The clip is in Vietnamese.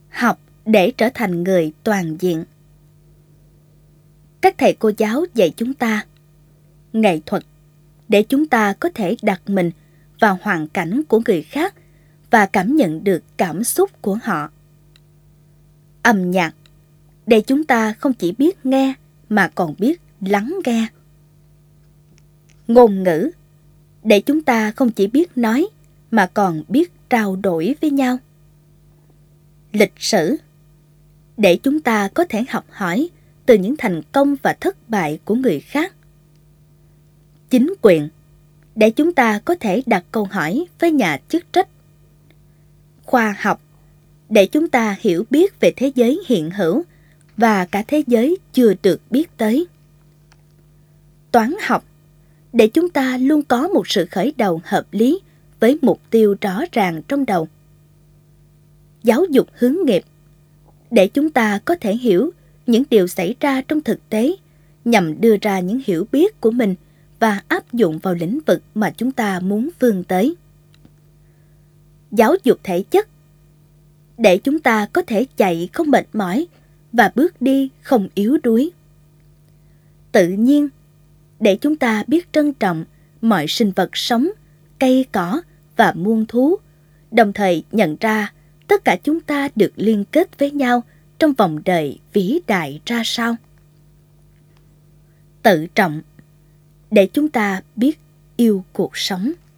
Học để trở thành người toàn diện. Các thầy cô giáo dạy chúng ta nghệ thuật để chúng ta có thể đặt mình vào hoàn cảnh của người khác và cảm nhận được cảm xúc của họ. Âm nhạc để chúng ta không chỉ biết nghe mà còn biết lắng nghe. Ngôn ngữ để chúng ta không chỉ biết nói mà còn biết trao đổi với nhau. Lịch sử để chúng ta có thể học hỏi từ những thành công và thất bại của người khác. Chính quyền để chúng ta có thể đặt câu hỏi với nhà chức trách. Khoa học để chúng ta hiểu biết về thế giới hiện hữu và cả thế giới chưa được biết tới. Toán học để chúng ta luôn có một sự khởi đầu hợp lý với mục tiêu rõ ràng trong đầu. Giáo dục hướng nghiệp để chúng ta có thể hiểu những điều xảy ra trong thực tế nhằm đưa ra những hiểu biết của mình và áp dụng vào lĩnh vực mà chúng ta muốn vươn tới. Giáo dục thể chất để chúng ta có thể chạy không mệt mỏi và bước đi không yếu đuối. Tự nhiên để chúng ta biết trân trọng mọi sinh vật sống, cây cỏ và muôn thú, đồng thời nhận ra tất cả chúng ta được liên kết với nhau trong vòng đời vĩ đại ra sao. Tự trọng để chúng ta biết yêu cuộc sống.